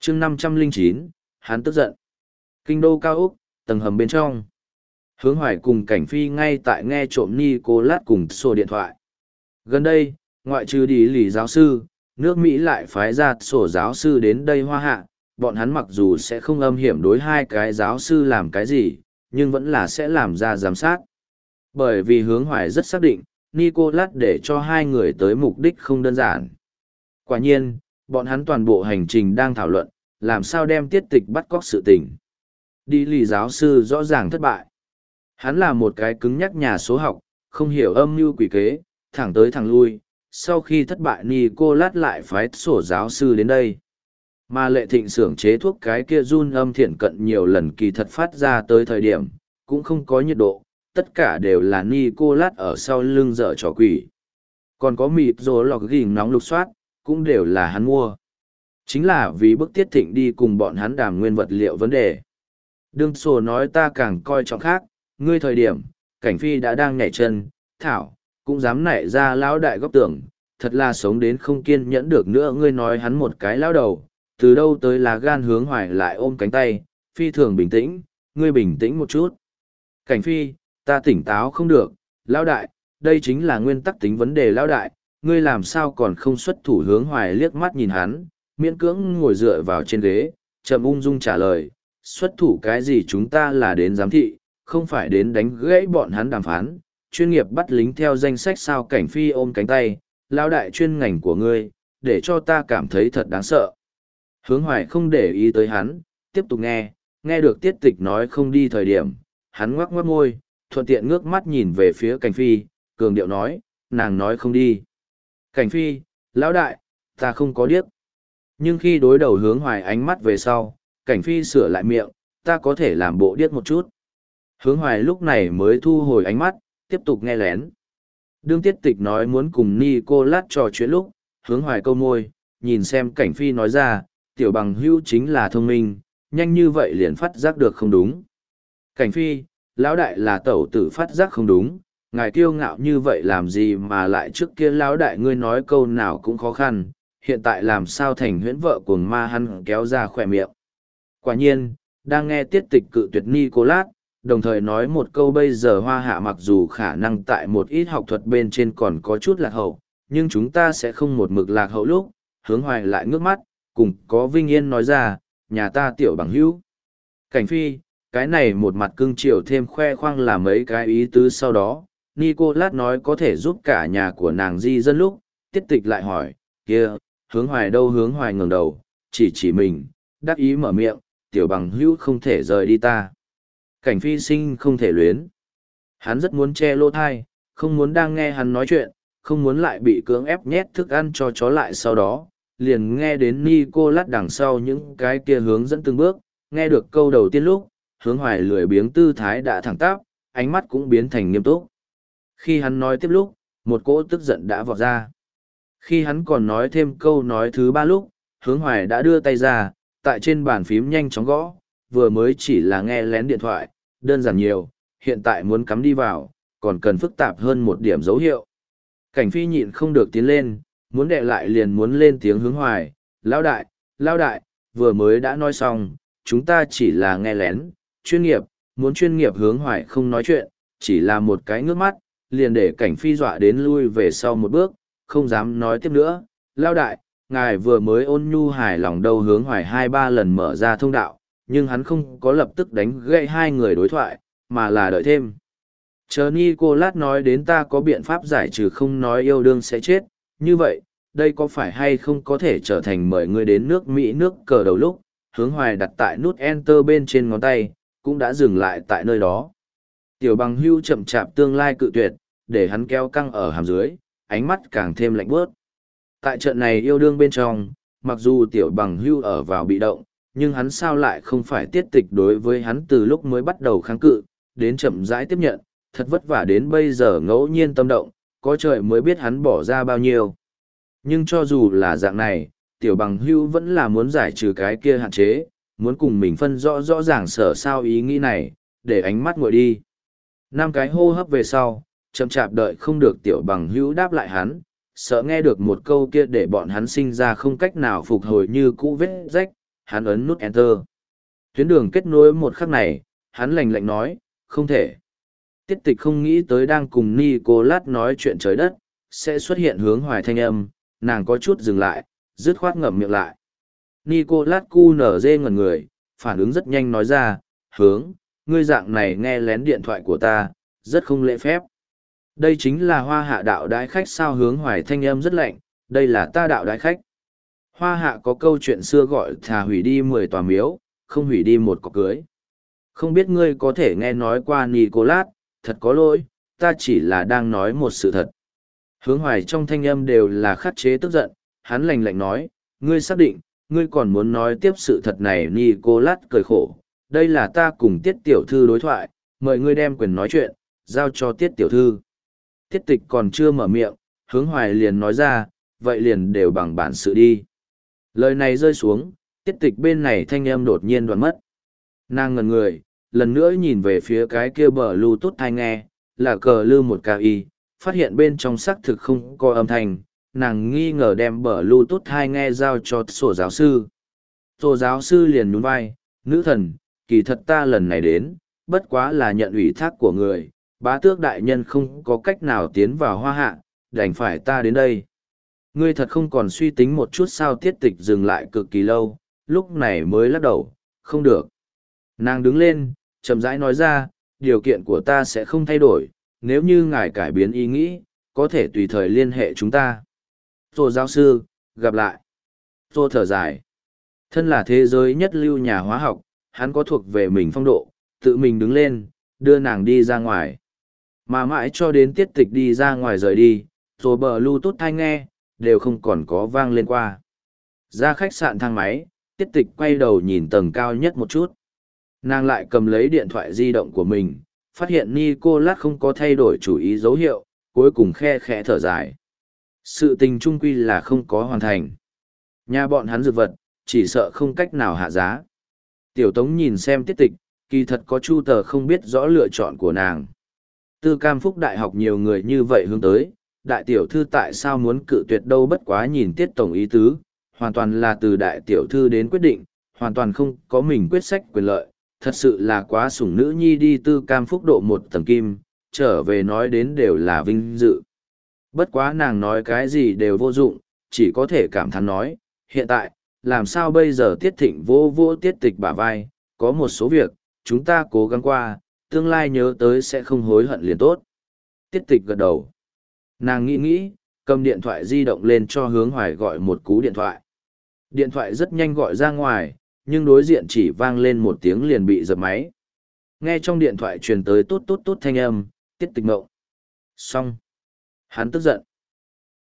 chương 509, hắn tức giận. Kinh đô cao úc, tầng hầm bên trong. Hướng Hoài cùng Cảnh Phi ngay tại nghe trộm Nicolas cùng sổ điện thoại. Gần đây, ngoại trừ đi lì giáo sư, nước Mỹ lại phái ra sổ giáo sư đến đây hoa hạ. Bọn hắn mặc dù sẽ không âm hiểm đối hai cái giáo sư làm cái gì, nhưng vẫn là sẽ làm ra giám sát. Bởi vì Hướng Hoài rất xác định, Nicolas để cho hai người tới mục đích không đơn giản. Quả nhiên, bọn hắn toàn bộ hành trình đang thảo luận, làm sao đem tiết tịch bắt cóc sự tình. Đi lì giáo sư rõ ràng thất bại. Hắn là một cái cứng nhắc nhà số học, không hiểu âm mưu quỷ kế, thẳng tới thẳng lui. Sau khi thất bại Nicolas lại phái sổ giáo sư đến đây. Mà Lệ Thịnh xưởng chế thuốc cái kia run âm thiện cận nhiều lần kỳ thật phát ra tới thời điểm, cũng không có nhiệt độ, tất cả đều là Nicolas ở sau lưng dở trò quỷ. Còn có mịt rồ lọc gỉnh nóng lục soát, cũng đều là hắn mua. Chính là vì bức Tiết Thịnh đi cùng bọn hắn đàm nguyên vật liệu vấn đề. Đương sổ nói ta càng coi trọng khác, ngươi thời điểm, Cảnh Phi đã đang nhảy chân, thảo, cũng dám nảy ra lão đại góc tưởng, thật là sống đến không kiên nhẫn được nữa. Ngươi nói hắn một cái lão đầu, từ đâu tới là gan. Hướng Hoài lại ôm cánh tay, phi thường bình tĩnh, ngươi bình tĩnh một chút. Cảnh Phi, ta tỉnh táo không được, lão đại, đây chính là nguyên tắc tính vấn đề lão đại, ngươi làm sao còn không xuất thủ. Hướng Hoài liếc mắt nhìn hắn, miễn cưỡng ngồi dựa vào trên ghế, chậm ung dung trả lời, xuất thủ cái gì, chúng ta là đến giám thị, không phải đến đánh gãy bọn hắn đàm phán, chuyên nghiệp bắt lính theo danh sách sao. Cảnh Phi ôm cánh tay, lão đại, chuyên ngành của ngươi, để cho ta cảm thấy thật đáng sợ. Hướng Hoài không để ý tới hắn, tiếp tục nghe được Tiết Tịch nói không đi thời điểm, hắn ngoắc ngoắc môi, thuận tiện ngước mắt nhìn về phía Cảnh Phi, cường điệu nói, nàng nói không đi. Cảnh Phi, lão đại, ta không có điếc. Nhưng khi đối đầu Hướng Hoài ánh mắt về sau, Cảnh Phi sửa lại miệng, ta có thể làm bộ điếc một chút. Hướng Hoài lúc này mới thu hồi ánh mắt, tiếp tục nghe lén. Đương Tiết Tịch nói muốn cùng Nicolas trò chuyện lúc, Hướng Hoài câu môi, nhìn xem Cảnh Phi nói ra, tiểu bằng hữu chính là thông minh, nhanh như vậy liền phát giác được không đúng. Cảnh Phi, lão đại là tẩu tử phát giác không đúng, ngài kiêu ngạo như vậy làm gì mà lại trước kia lão đại ngươi nói câu nào cũng khó khăn, hiện tại làm sao thành huyễn vợ cuồng ma. Hắn kéo ra khỏe miệng. Quả nhiên, đang nghe Tiết Tịch cự tuyệt Nicolas, đồng thời nói một câu bây giờ hoa hạ mặc dù khả năng tại một ít học thuật bên trên còn có chút lạc hậu, nhưng chúng ta sẽ không một mực lạc hậu lúc. Hướng Hoài lại ngước mắt, cùng có vinh yên nói ra, nhà ta tiểu bằng hữu. Cảnh Phi, cái này một mặt cưng chiều thêm khoe khoang là mấy cái ý tứ. Sau đó, Nicolas nói có thể giúp cả nhà của nàng di dân lúc, Tiết Tịch lại hỏi, kia, Hướng Hoài đâu? Hướng Hoài ngẩng đầu, chỉ mình, đắc ý mở miệng, tiểu bằng hữu không thể rời đi ta. Cảnh Phi sinh không thể luyến. Hắn rất muốn che lỗ thai, không muốn đang nghe hắn nói chuyện, không muốn lại bị cưỡng ép nhét thức ăn cho chó lại. Sau đó, liền nghe đến Nicolas đằng sau những cái kia hướng dẫn từng bước, nghe được câu đầu tiên lúc, Hướng Hoài lười biếng tư thái đã thẳng tắp, ánh mắt cũng biến thành nghiêm túc. Khi hắn nói tiếp lúc, một cỗ tức giận đã vọt ra. Khi hắn còn nói thêm câu nói thứ ba lúc, Hướng Hoài đã đưa tay ra, tại trên bàn phím nhanh chóng gõ, vừa mới chỉ là nghe lén điện thoại, đơn giản nhiều, hiện tại muốn cắm đi vào, còn cần phức tạp hơn một điểm dấu hiệu. Cảnh Phi nhịn không được tiến lên, muốn đè lại liền muốn lên tiếng. Hướng Hoài, lão đại, vừa mới đã nói xong, chúng ta chỉ là nghe lén, chuyên nghiệp, muốn chuyên nghiệp. Hướng Hoài không nói chuyện, chỉ là một cái ngước mắt, liền để Cảnh Phi dọa đến lui về sau một bước, không dám nói tiếp nữa. Lão đại, ngài vừa mới ôn nhu hài lòng đâu? Hướng Hoài 2-3 lần mở ra thông đạo, nhưng hắn không có lập tức đánh gãy hai người đối thoại, mà là đợi thêm. Chờ Nicolas nói đến ta có biện pháp giải trừ không nói yêu đương sẽ chết, như vậy, đây có phải hay không có thể trở thành mời ngươi đến nước Mỹ nước cờ đầu lúc, Hướng Hoài đặt tại nút Enter bên trên ngón tay, cũng đã dừng lại tại nơi đó. Tiểu bằng hưu chậm chạp tương lai cự tuyệt, để hắn kéo căng ở hàm dưới, ánh mắt càng thêm lạnh bớt. Tại trận này yêu đương bên trong, mặc dù tiểu bằng hưu ở vào bị động, nhưng hắn sao lại không phải Tiết Tịch đối với hắn từ lúc mới bắt đầu kháng cự, đến chậm rãi tiếp nhận, thật vất vả đến bây giờ ngẫu nhiên tâm động, có trời mới biết hắn bỏ ra bao nhiêu. Nhưng cho dù là dạng này, tiểu bằng hưu vẫn là muốn giải trừ cái kia hạn chế, muốn cùng mình phân rõ ràng sở sao ý nghĩ này, để ánh mắt nguội đi. 5 cái hô hấp về sau, chậm chạp đợi không được tiểu bằng hữu đáp lại hắn, sợ nghe được một câu kia để bọn hắn sinh ra không cách nào phục hồi như cũ vết rách, hắn ấn nút Enter. Tuyến đường kết nối một khắc này, hắn lạnh lạnh nói, không thể. Tiết tịch không nghĩ tới đang cùng Nicolas nói chuyện trời đất, sẽ xuất hiện hướng hoài thanh âm, nàng có chút dừng lại, dứt khoát ngậm miệng lại. Nicolas QNZ ngẩn người, phản ứng rất nhanh nói ra, hướng, ngươi dạng này nghe lén điện thoại của ta, rất không lễ phép. Đây chính là hoa hạ đạo đái khách sao, hướng hoài thanh âm rất lạnh, đây là ta đạo đái khách. Hoa hạ có câu chuyện xưa gọi thà hủy đi 10 tòa miếu, không hủy đi một cọc cưới. Không biết ngươi có thể nghe nói qua Nicolas, thật có lỗi, ta chỉ là đang nói một sự thật. Hướng hoài trong thanh âm đều là khắc chế tức giận, hắn lạnh lạnh nói, ngươi xác định, ngươi còn muốn nói tiếp sự thật này. Nicolas cười khổ, đây là ta cùng Tiết tiểu thư đối thoại, mời ngươi đem quyền nói chuyện, giao cho Tiết tiểu thư. Tiết tịch còn chưa mở miệng, hướng hoài liền nói ra, vậy liền đều bằng bản sự đi. Lời này rơi xuống, tiết tịch bên này thanh âm đột nhiên đoạn mất. Nàng ngẩn người, lần nữa nhìn về phía cái kia bờ Bluetooth tai nghe, là cờ lư một KI, phát hiện bên trong xác thực không có âm thanh, nàng nghi ngờ đem bờ Bluetooth tai nghe giao cho sổ giáo sư. Sổ giáo sư liền nhún vai, nữ thần, kỳ thật ta lần này đến, bất quá là nhận ủy thác của người, bá tước đại nhân không có cách nào tiến vào hoa hạ, đành phải ta đến đây. Ngươi thật không còn suy tính một chút sao? Tiết tịch dừng lại cực kỳ lâu, lúc này mới lắc đầu, không được. Nàng đứng lên, chậm rãi nói ra, điều kiện của ta sẽ không thay đổi, nếu như ngài cải biến ý nghĩ, có thể tùy thời liên hệ chúng ta. Tô giáo sư, gặp lại. Tô thở dài. Thân là thế giới nhất lưu nhà hóa học, hắn có thuộc về mình phong độ, tự mình đứng lên, đưa nàng đi ra ngoài. Mà mãi cho đến tiết tịch đi ra ngoài rời đi, rồi bờ Bluetooth tai nghe, đều không còn có vang lên qua. Ra khách sạn thang máy, tiết tịch quay đầu nhìn tầng cao nhất một chút. Nàng lại cầm lấy điện thoại di động của mình, phát hiện Nicolas không có thay đổi chủ ý dấu hiệu, cuối cùng khe khẽ thở dài. Sự tình trung quy là không có hoàn thành. Nhà bọn hắn dược vật, chỉ sợ không cách nào hạ giá. Tiểu Tống nhìn xem tiết tịch, kỳ thật có chu tờ không biết rõ lựa chọn của nàng. Tư Cam Phúc Đại học nhiều người như vậy hướng tới, đại tiểu thư tại sao muốn cự tuyệt đâu? Bất quá nhìn tiết tổng ý tứ, hoàn toàn là từ đại tiểu thư đến quyết định, hoàn toàn không có mình quyết sách quyền lợi, thật sự là quá sủng nữ nhi đi. Tư Cam Phúc độ một tầng kim, trở về nói đến đều là vinh dự. Bất quá nàng nói cái gì đều vô dụng, chỉ có thể cảm thán nói, hiện tại, làm sao bây giờ? Tiết Thịnh vô vô tiết tịch bả vai, có một số việc, chúng ta cố gắng qua, tương lai nhớ tới sẽ không hối hận liền tốt. Tiết tịch gật đầu. Nàng nghĩ nghĩ, cầm điện thoại di động lên cho hướng hoài gọi một cú điện thoại. Điện thoại rất nhanh gọi ra ngoài, nhưng đối diện chỉ vang lên một tiếng liền bị dập máy. Nghe trong điện thoại truyền tới tốt tốt tốt thanh âm, tiết tịch mộng. Xong. Hắn tức giận.